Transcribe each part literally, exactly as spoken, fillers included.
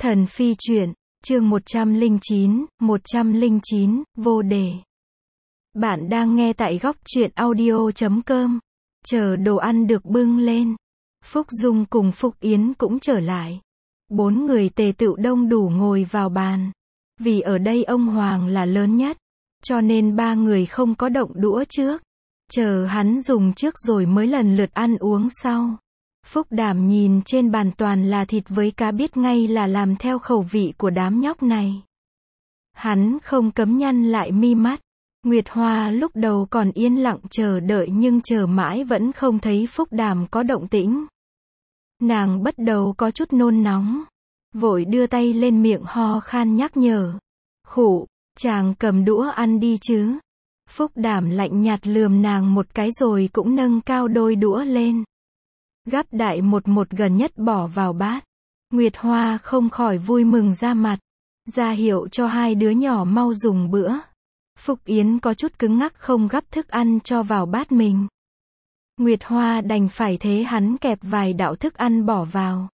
Thần phi truyện, chương một trăm lẻ chín, một trăm lẻ chín, vô đề. Bạn đang nghe tại góc truyện audio chấm com. Chờ đồ ăn được bưng lên. Phúc Dung cùng Phúc Yến cũng trở lại. Bốn người tề tựu đông đủ ngồi vào bàn. Vì ở đây ông Hoàng là lớn nhất, cho nên ba người không có động đũa trước. Chờ hắn dùng trước rồi mới lần lượt ăn uống sau. Phúc Đảm nhìn trên bàn toàn là thịt với cá biết ngay là làm theo khẩu vị của đám nhóc này. Hắn không cấm nhăn lại mi mắt. Nguyệt Hoa lúc đầu còn yên lặng chờ đợi nhưng chờ mãi vẫn không thấy Phúc Đảm có động tĩnh. Nàng bắt đầu có chút nôn nóng. Vội đưa tay lên miệng ho khan nhắc nhở. Khụ, chàng cầm đũa ăn đi chứ. Phúc Đảm lạnh nhạt lườm nàng một cái rồi cũng nâng cao đôi đũa lên. Gắp đại một một gần nhất bỏ vào bát. Nguyệt Hoa không khỏi vui mừng ra mặt. Ra hiệu cho hai đứa nhỏ mau dùng bữa. Phúc Yến có chút cứng ngắc không gắp thức ăn cho vào bát mình. Nguyệt Hoa đành phải thế hắn kẹp vài đạo thức ăn bỏ vào.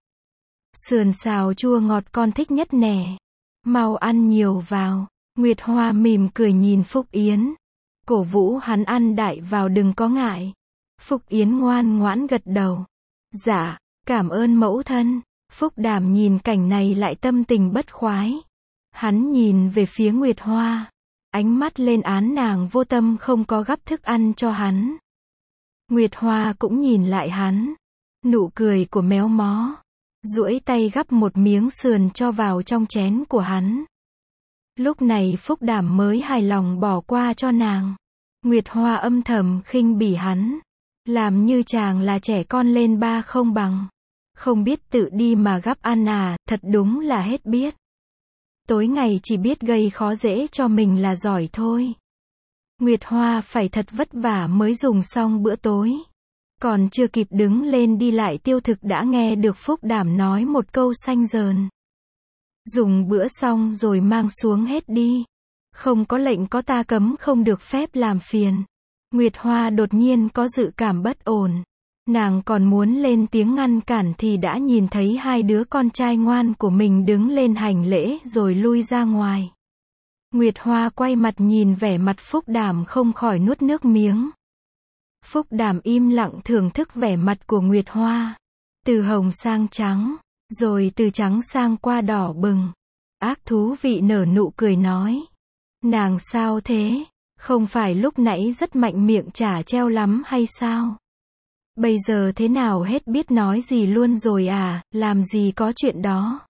Sườn xào chua ngọt con thích nhất nè. Mau ăn nhiều vào. Nguyệt Hoa mỉm cười nhìn Phúc Yến. Cổ vũ hắn ăn đại vào đừng có ngại. Phúc Yến ngoan ngoãn gật đầu. Dạ, cảm ơn mẫu thân. Phúc Đảm nhìn cảnh này lại tâm tình bất khoái. Hắn nhìn về phía Nguyệt Hoa. Ánh mắt lên án nàng vô tâm không có gắp thức ăn cho hắn. Nguyệt Hoa cũng nhìn lại hắn. Nụ cười của méo mó. Duỗi tay gắp một miếng sườn cho vào trong chén của hắn. Lúc này Phúc Đảm mới hài lòng bỏ qua cho nàng. Nguyệt Hoa âm thầm khinh bỉ hắn. Làm như chàng là trẻ con lên ba không bằng. Không biết tự đi mà gắp ăn à, thật đúng là hết biết. Tối ngày chỉ biết gây khó dễ cho mình là giỏi thôi. Nguyệt Hoa phải thật vất vả mới dùng xong bữa tối. Còn chưa kịp đứng lên đi lại tiêu thực đã nghe được Phúc Đảm nói một câu xanh dờn. Dùng bữa xong rồi mang xuống hết đi. Không có lệnh có ta cấm không được phép làm phiền. Nguyệt Hoa đột nhiên có dự cảm bất ổn. Nàng còn muốn lên tiếng ngăn cản thì đã nhìn thấy hai đứa con trai ngoan của mình đứng lên hành lễ rồi lui ra ngoài. Nguyệt Hoa quay mặt nhìn vẻ mặt Phúc Đảm không khỏi nuốt nước miếng. Phúc Đảm im lặng thưởng thức vẻ mặt của Nguyệt Hoa. Từ hồng sang trắng, rồi từ trắng sang qua đỏ bừng. Ác thú vị nở nụ cười nói. Nàng sao thế? Không phải lúc nãy rất mạnh miệng chả treo lắm hay sao? Bây giờ thế nào hết biết nói gì luôn rồi à, làm gì có chuyện đó.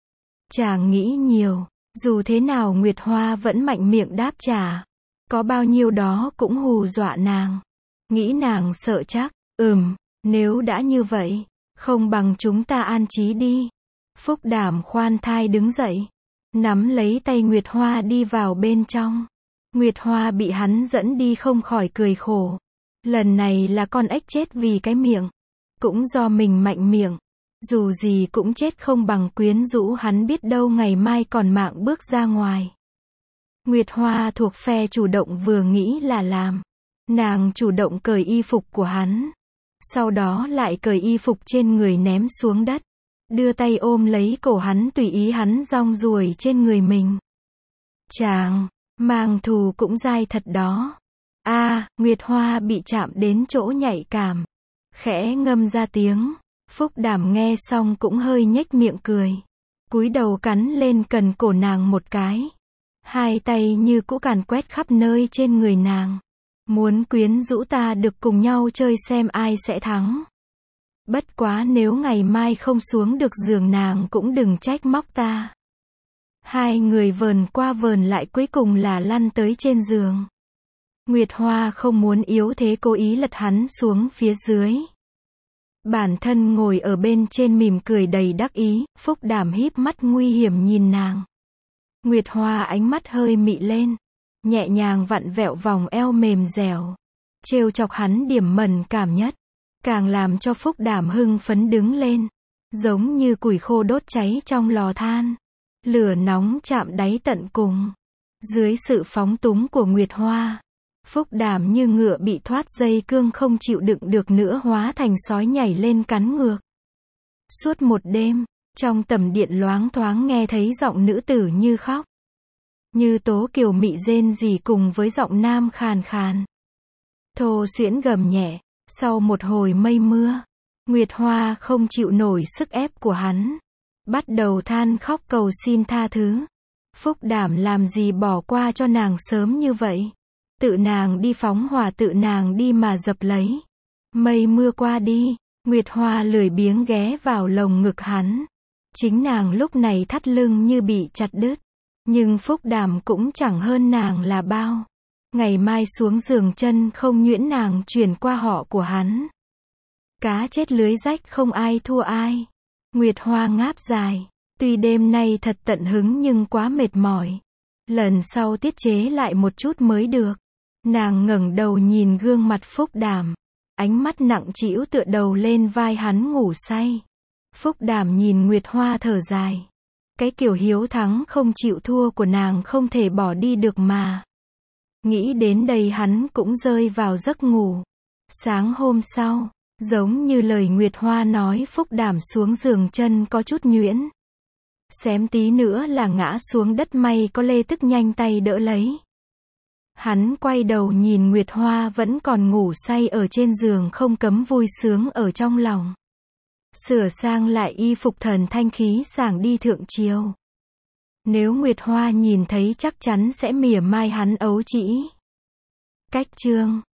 Chàng nghĩ nhiều, dù thế nào Nguyệt Hoa vẫn mạnh miệng đáp trả. Có bao nhiêu đó cũng hù dọa nàng. Nghĩ nàng sợ chắc, ừm, nếu đã như vậy, không bằng chúng ta an trí đi. Phúc Đảm khoan thai đứng dậy, nắm lấy tay Nguyệt Hoa đi vào bên trong. Nguyệt Hoa bị hắn dẫn đi không khỏi cười khổ. Lần này là con ếch chết vì cái miệng. Cũng do mình mạnh miệng. Dù gì cũng chết không bằng quyến rũ hắn biết đâu ngày mai còn mạng bước ra ngoài. Nguyệt Hoa thuộc phe chủ động vừa nghĩ là làm. Nàng chủ động cởi y phục của hắn. Sau đó lại cởi y phục trên người ném xuống đất. Đưa tay ôm lấy cổ hắn tùy ý hắn rong ruổi trên người mình. Chàng, mang thù cũng dai thật đó. A, à, Nguyệt Hoa bị chạm đến chỗ nhạy cảm. Khẽ ngâm ra tiếng. Phúc Đảm nghe xong cũng hơi nhếch miệng cười. Cúi đầu cắn lên cần cổ nàng một cái. Hai tay như cũ càn quét khắp nơi trên người nàng. Muốn quyến rũ ta được cùng nhau chơi xem ai sẽ thắng. Bất quá nếu ngày mai không xuống được giường nàng cũng đừng trách móc ta. Hai người vờn qua vờn lại cuối cùng là lăn tới trên giường. Nguyệt Hoa không muốn yếu thế cố ý lật hắn xuống phía dưới. Bản thân ngồi ở bên trên mỉm cười đầy đắc ý, Phúc Đảm híp mắt nguy hiểm nhìn nàng. Nguyệt Hoa ánh mắt hơi mị lên, nhẹ nhàng vặn vẹo vòng eo mềm dẻo, trêu chọc hắn điểm mẩn cảm nhất, càng làm cho Phúc Đảm hưng phấn đứng lên, giống như củi khô đốt cháy trong lò than, lửa nóng chạm đáy tận cùng. Dưới sự phóng túng của Nguyệt Hoa, Phúc Đảm như ngựa bị thoát dây cương không chịu đựng được nữa hóa thành sói nhảy lên cắn ngược. Suốt một đêm, Trong tầm điện loáng thoáng nghe thấy giọng nữ tử như khóc, như tố kiều mị rên rỉ cùng với giọng nam khàn khàn. Thô xuyễn gầm nhẹ, sau một hồi mây mưa, Nguyệt Hoa không chịu nổi sức ép của hắn, bắt đầu than khóc cầu xin tha thứ. Phúc Đảm làm gì bỏ qua cho nàng sớm như vậy. Tự nàng đi phóng hỏa, tự nàng đi mà dập lấy. Mây mưa qua đi, Nguyệt Hoa lười biếng ghé vào lồng ngực hắn. Chính nàng lúc này thắt lưng như bị chặt đứt. Nhưng Phúc Đảm cũng chẳng hơn nàng là bao. Ngày mai xuống giường chân không nhuyễn nàng chuyển qua họ của hắn. Cá chết lưới rách không ai thua ai. Nguyệt Hoa ngáp dài. Tuy đêm nay thật tận hứng nhưng quá mệt mỏi. Lần sau tiết chế lại một chút mới được. Nàng ngẩng đầu nhìn gương mặt Phúc Đảm. Ánh mắt nặng trĩu tựa đầu lên vai hắn ngủ say. Phúc Đảm nhìn Nguyệt Hoa thở dài. Cái kiểu hiếu thắng không chịu thua của nàng không thể bỏ đi được mà. Nghĩ đến đây hắn cũng rơi vào giấc ngủ. Sáng hôm sau, giống như lời Nguyệt Hoa nói, Phúc Đảm xuống giường chân có chút nhuyễn. Xém tí nữa là ngã xuống đất, may có Lê Tức nhanh tay đỡ lấy. Hắn quay đầu nhìn Nguyệt Hoa vẫn còn ngủ say ở trên giường, không cấm vui sướng ở trong lòng. Sửa sang lại y phục, thần thanh khí sảng đi thượng triều. Nếu Nguyệt Hoa nhìn thấy chắc chắn sẽ mỉa mai hắn ấu trĩ. Cách chương